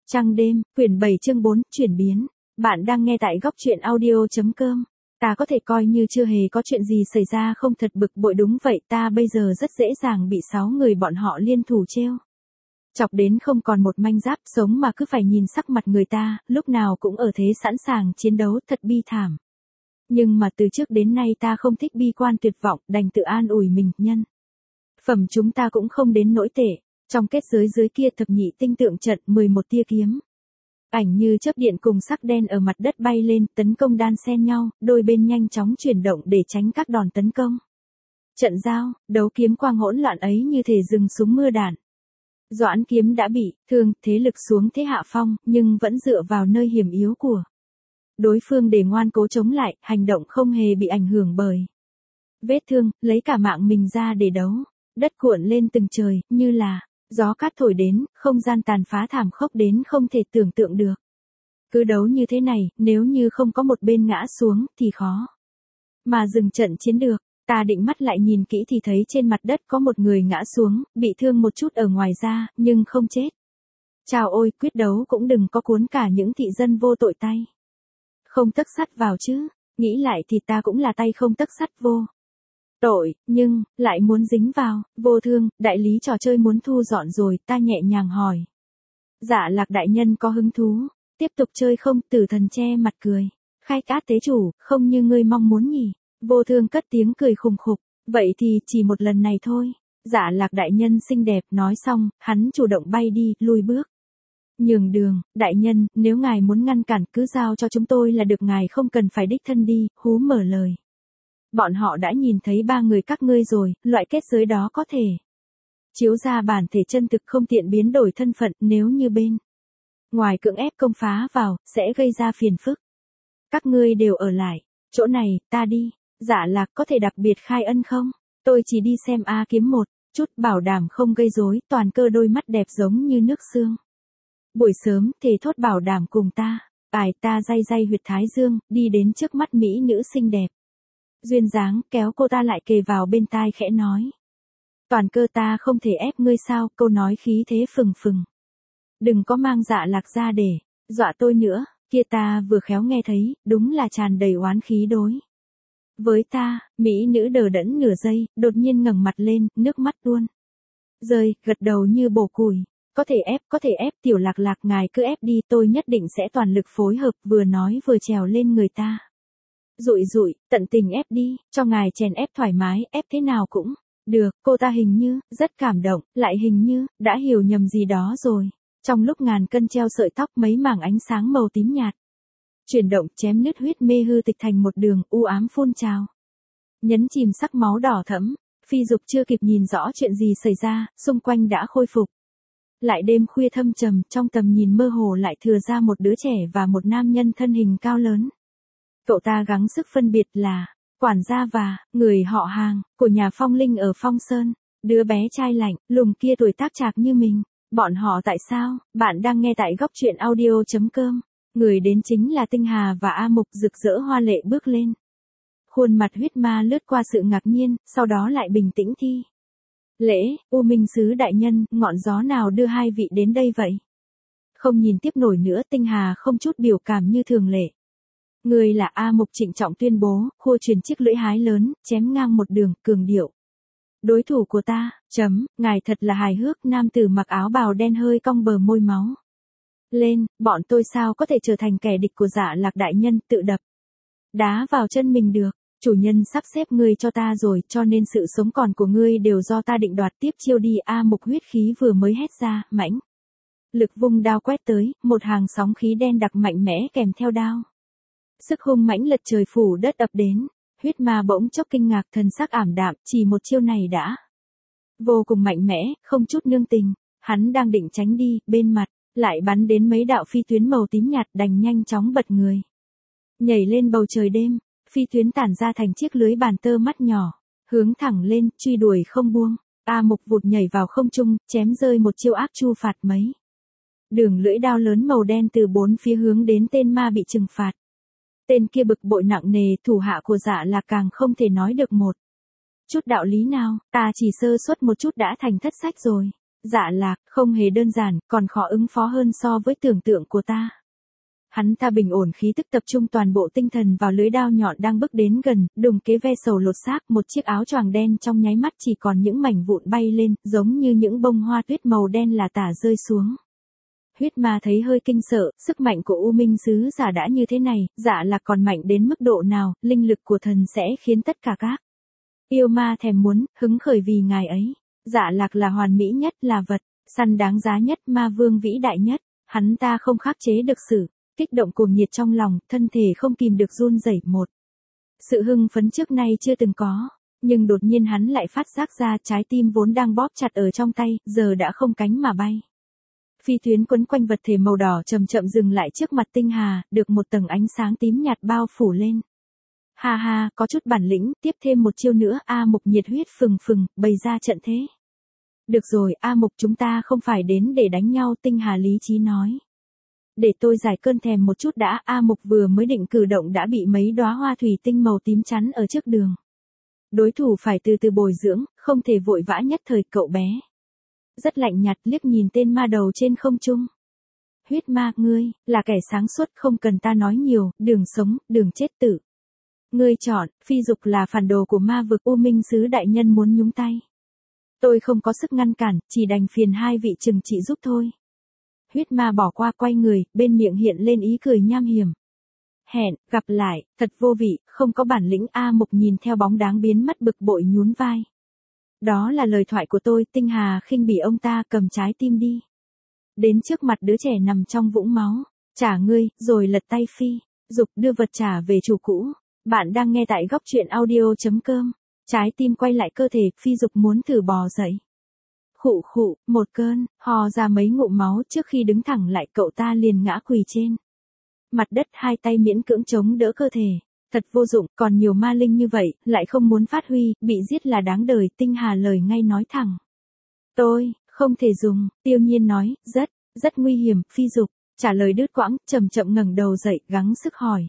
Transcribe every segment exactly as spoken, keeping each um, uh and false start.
Trăng đêm, quyển bảy chương bốn, chuyển biến. Bạn đang nghe tại góc truyện audio.com. Ta có thể coi như chưa hề có chuyện gì xảy ra không, thật bực bội. Đúng vậy, ta bây giờ rất dễ dàng bị sáu người bọn họ liên thủ trêu chọc đến không còn một manh giáp sống, mà cứ phải nhìn sắc mặt người ta, lúc nào cũng ở thế sẵn sàng chiến đấu, thật bi thảm. Nhưng mà từ trước đến nay ta không thích bi quan tuyệt vọng, đành tự an ủi mình, nhân phẩm chúng ta cũng không đến nỗi tệ. Trong kết giới dưới kia thập nhị tinh tượng trận, mười một tia kiếm ảnh như chớp điện cùng sắc đen ở mặt đất bay lên, tấn công đan xen nhau, đôi bên nhanh chóng chuyển động để tránh các đòn tấn công. Trận giao, đấu kiếm quang hỗn loạn ấy như thể rừng súng mưa đạn. Doãn kiếm đã bị thương, thế lực xuống thế hạ phong, nhưng vẫn dựa vào nơi hiểm yếu của đối phương để ngoan cố chống lại, hành động không hề bị ảnh hưởng bởi vết thương, lấy cả mạng mình ra để đấu. Đất cuộn lên từng trời, như là gió cát thổi đến, không gian tàn phá thảm khốc đến không thể tưởng tượng được. Cứ đấu như thế này, nếu như không có một bên ngã xuống, thì khó mà dừng trận chiến được. Ta định mắt lại nhìn kỹ thì thấy trên mặt đất có một người ngã xuống, bị thương một chút ở ngoài da, nhưng không chết. Chào ôi, quyết đấu cũng đừng có cuốn cả những thị dân vô tội tay không tấc sắt vào chứ. Nghĩ lại thì ta cũng là tay không tấc sắt vô tội, nhưng lại muốn dính vào. Vô Thương, đại lý trò chơi muốn thu dọn rồi, ta nhẹ nhàng hỏi. Dạ Lạc đại nhân có hứng thú tiếp tục chơi không? Tử Thần che mặt cười. Khai cát tế chủ, không như ngươi mong muốn nhỉ. Vô Thương cất tiếng cười khùng khục. Vậy thì chỉ một lần này thôi. Dạ Lạc đại nhân xinh đẹp. Nói xong, hắn chủ động bay đi, lùi bước. Nhường đường, đại nhân, nếu ngài muốn ngăn cản cứ giao cho chúng tôi là được, ngài không cần phải đích thân đi. Hú mở lời. Bọn họ đã nhìn thấy ba người các ngươi rồi, loại kết giới đó có thể chiếu ra bản thể chân thực, không tiện biến đổi thân phận, nếu như bên ngoài cưỡng ép công phá vào, sẽ gây ra phiền phức. Các ngươi đều ở lại chỗ này, ta đi. Dạ Lạc có thể đặc biệt khai ân không? Tôi chỉ đi xem A kiếm một chút, bảo đảm không gây rối. Toàn Cơ đôi mắt đẹp giống như nước sương. Buổi sớm, thề thốt bảo đảm cùng ta. Ải, ta day day huyệt thái dương, đi đến trước mắt mỹ nữ xinh đẹp duyên dáng, kéo cô ta lại kề vào bên tai khẽ nói. Toàn Cơ, ta không thể ép ngươi sao? Câu nói khí thế phừng phừng. Đừng có mang Dạ Lạc ra để dọa tôi nữa. Kia ta vừa khéo nghe thấy, đúng là tràn đầy oán khí đối với ta. Mỹ nữ đờ đẫn nửa giây, đột nhiên ngẩng mặt lên, nước mắt tuôn rơi, gật đầu như bổ củi. Có thể ép, có thể ép. Tiểu Lạc Lạc, ngài cứ ép đi, tôi nhất định sẽ toàn lực phối hợp. Vừa nói vừa trèo lên người ta. Rụi rụi, tận tình ép đi, cho ngài chèn ép thoải mái, ép thế nào cũng được. Cô ta hình như rất cảm động, lại hình như đã hiểu nhầm gì đó rồi. Trong lúc ngàn cân treo sợi tóc, mấy mảng ánh sáng màu tím nhạt chuyển động, chém nứt huyết mê hư tịch thành một đường u ám phun trào, nhấn chìm sắc máu đỏ thẫm. Phi Dục chưa kịp nhìn rõ chuyện gì xảy ra, xung quanh đã khôi phục lại đêm khuya thâm trầm. Trong tầm nhìn mơ hồ lại thừa ra một đứa trẻ và một nam nhân thân hình cao lớn. Cậu ta gắng sức phân biệt là quản gia và người họ hàng của nhà Phong Linh ở Phong Sơn. Đứa bé trai lạnh lùng kia tuổi tác chạc như mình. Bọn họ tại sao? Bạn đang nghe tại góc truyện audio.com. Người đến chính là Tinh Hà và A Mục. Rực rỡ hoa lệ bước lên. Khuôn mặt huyết ma lướt qua sự ngạc nhiên, sau đó lại bình tĩnh thi lễ. U Minh Sứ đại nhân, ngọn gió nào đưa hai vị đến đây vậy? Không nhìn tiếp nổi nữa, Tinh Hà không chút biểu cảm như thường lệ. Người là A Mục trịnh trọng tuyên bố, khua truyền chiếc lưỡi hái lớn, chém ngang một đường, cường điệu. Đối thủ của ta, chấm, ngài thật là hài hước. Nam tử mặc áo bào đen hơi cong bờ môi máu lên. Bọn tôi sao có thể trở thành kẻ địch của Dạ Lạc đại nhân? Tự đập đá vào chân mình được. Chủ nhân sắp xếp ngươi cho ta rồi, cho nên sự sống còn của ngươi đều do ta định đoạt. Tiếp chiêu đi. A Mục huyết khí vừa mới hét ra, mãnh lực vung đao quét tới, một hàng sóng khí đen đặc mạnh mẽ kèm theo đao. Sức hung mãnh lật trời phủ đất ập đến. Huyết ma bỗng chốc kinh ngạc, thần sắc ảm đạm, chỉ một chiêu này đã vô cùng mạnh mẽ, không chút nương tình. Hắn đang định tránh đi, bên mặt lại bắn đến mấy đạo phi tuyến màu tím nhạt, đành nhanh chóng bật người nhảy lên bầu trời đêm. Phi tuyến tản ra thành chiếc lưới bàn tơ mắt nhỏ, hướng thẳng lên, truy đuổi không buông. A Mục vụt nhảy vào không trung, chém rơi một chiêu ác chu phạt mấy đường lưỡi đao lớn màu đen từ bốn phía hướng đến tên ma bị trừng phạt. Tên kia bực bội nặng nề, thủ hạ của Dạ Lạc càng không thể nói được một chút đạo lý nào. Ta chỉ sơ suất một chút đã thành thất sách rồi. Dạ Lạc, không hề đơn giản, còn khó ứng phó hơn so với tưởng tượng của ta. Hắn ta bình ổn khí tức, tập trung toàn bộ tinh thần vào lưỡi đao nhọn đang bước đến gần, đùng kế ve sầu lột xác, một chiếc áo choàng đen trong nháy mắt chỉ còn những mảnh vụn bay lên, giống như những bông hoa tuyết màu đen là tả rơi xuống. Huyết ma thấy hơi kinh sợ, sức mạnh của U Minh sứ giả đã như thế này, Dạ Lạc còn mạnh đến mức độ nào, linh lực của thần sẽ khiến tất cả các yêu ma thèm muốn, hứng khởi vì ngài ấy. Dạ Lạc là hoàn mỹ nhất, là vật săn đáng giá nhất, ma vương vĩ đại nhất, hắn ta không khắc chế được sự kích động cuồng nhiệt trong lòng, thân thể không kìm được run rẩy một. Sự hưng phấn trước nay chưa từng có, nhưng đột nhiên hắn lại phát giác ra trái tim vốn đang bóp chặt ở trong tay, giờ đã không cánh mà bay. Phi tuyến quấn quanh vật thể màu đỏ chậm chậm dừng lại trước mặt Tinh Hà, được một tầng ánh sáng tím nhạt bao phủ lên. Ha ha, có chút bản lĩnh, tiếp thêm một chiêu nữa, A Mục nhiệt huyết phừng phừng, bày ra trận thế. Được rồi, A Mục, chúng ta không phải đến để đánh nhau, Tinh Hà lý trí nói. Để tôi giải cơn thèm một chút đã, A Mục vừa mới định cử động đã bị mấy đóa hoa thủy tinh màu tím chắn ở trước đường. Đối thủ phải từ từ bồi dưỡng, không thể vội vã nhất thời, cậu bé. Rất lạnh nhạt liếc nhìn tên ma đầu trên không trung. Huyết ma, ngươi, là kẻ sáng suốt, không cần ta nói nhiều, đường sống, đường chết tử. Ngươi chọn, phi dục là phản đồ của ma vực, U Minh sứ đại nhân muốn nhúng tay. Tôi không có sức ngăn cản, chỉ đành phiền hai vị trừng trị giúp thôi. Huyết ma bỏ qua, quay người, bên miệng hiện lên ý cười nham hiểm. Hẹn, gặp lại, thật vô vị, không có bản lĩnh. A Mục nhìn theo bóng đáng biến mất bực bội nhún vai. Đó là lời thoại của tôi, Tinh Hà khinh bỉ ông ta, cầm trái tim đi. Đến trước mặt đứa trẻ nằm trong vũng máu, trả ngươi, rồi lật tay phi, dục đưa vật trả về chủ cũ. Bạn đang nghe tại góc truyện audio.com. Trái tim quay lại cơ thể, phi dục muốn thử bò dậy. Khụ khụ, một cơn, hò ra mấy ngụm máu, trước khi đứng thẳng lại cậu ta liền ngã quỳ trên mặt đất, hai tay miễn cưỡng chống đỡ cơ thể. Thật vô dụng, còn nhiều ma linh như vậy, lại không muốn phát huy, bị giết là đáng đời. Tinh Hà lời ngay nói thẳng. Tôi, không thể dùng, Tiêu Nhiên nói, rất, rất nguy hiểm, phi dục, trả lời đứt quãng, chậm chậm ngẩng đầu dậy, gắng sức hỏi.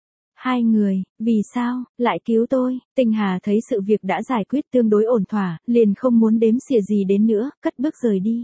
Hai người, vì sao, lại cứu tôi? Tinh Hà thấy sự việc đã giải quyết tương đối ổn thỏa, liền không muốn đếm xỉa gì đến nữa, cất bước rời đi.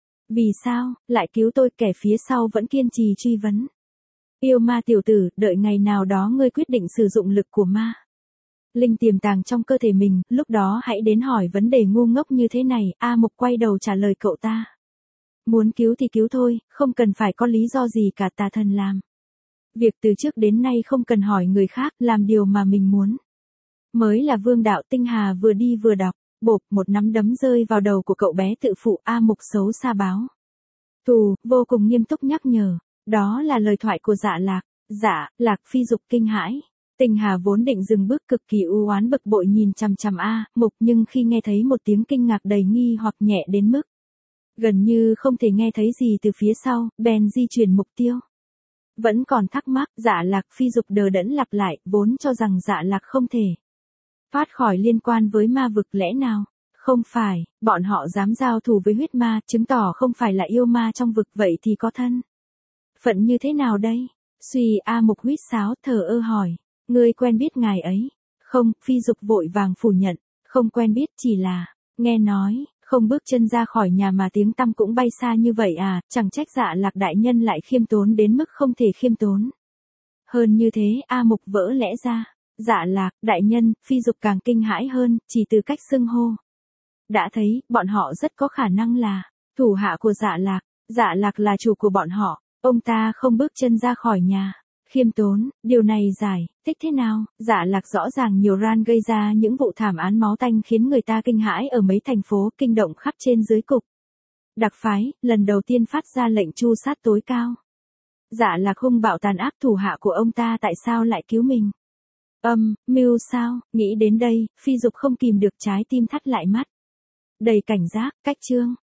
Vì sao, lại cứu tôi? Kẻ phía sau vẫn kiên trì truy vấn. Yêu ma tiểu tử, đợi ngày nào đó ngươi quyết định sử dụng lực của ma linh tiềm tàng trong cơ thể mình, lúc đó hãy đến hỏi vấn đề ngu ngốc như thế này. A Mục quay đầu trả lời cậu ta. Muốn cứu thì cứu thôi, không cần phải có lý do gì cả, tà thần làm việc từ trước đến nay không cần hỏi người khác, làm điều mà mình muốn. Mới là vương đạo. Tinh Hà vừa đi vừa đọc, bộp, một nắm đấm rơi vào đầu của cậu bé tự phụ. A Mục xấu xa báo thù, vô cùng nghiêm túc nhắc nhở. Đó là lời thoại của Dạ Lạc. Dạ Lạc, phi dục kinh hãi. Tinh Hà vốn định dừng bước, cực kỳ u oán bực bội nhìn chằm chằm A Mục, nhưng khi nghe thấy một tiếng kinh ngạc đầy nghi hoặc nhẹ đến mức gần như không thể nghe thấy gì từ phía sau, bèn di chuyển mục tiêu. Vẫn còn thắc mắc, Dạ Lạc, phi dục đờ đẫn lặp lại, vốn cho rằng Dạ Lạc không thể thoát khỏi liên quan với ma vực, lẽ nào không phải bọn họ dám giao thủ với huyết ma, chứng tỏ không phải là yêu ma trong vực, vậy thì có thân phận như thế nào đây? Suy. A Mục huýt sáo, thờ ơ hỏi. Ngươi quen biết ngài ấy? Không, phi dục vội vàng phủ nhận. Không quen biết, chỉ là nghe nói, không bước chân ra khỏi nhà mà tiếng tăm cũng bay xa như vậy à, chẳng trách Dạ Lạc đại nhân lại khiêm tốn đến mức không thể khiêm tốn hơn như thế. A Mục vỡ lẽ ra. Dạ Lạc đại nhân, phi dục càng kinh hãi hơn, chỉ từ cách xưng hô đã thấy, bọn họ rất có khả năng là thủ hạ của Dạ Lạc. Dạ Lạc là chủ của bọn họ. Ông ta không bước chân ra khỏi nhà. Khiêm tốn, điều này giải thích thế nào? Dạ Lạc rõ ràng nhiều ran gây ra những vụ thảm án máu tanh khiến người ta kinh hãi ở mấy thành phố, kinh động khắp trên dưới cục đặc phái, lần đầu tiên phát ra lệnh tru sát tối cao. Dạ Lạc hung bạo tàn ác, thủ hạ của ông ta tại sao lại cứu mình? Âm, mưu sao? Nghĩ đến đây, phi dục không kìm được trái tim thắt lại, mắt đầy cảnh giác. Cách chương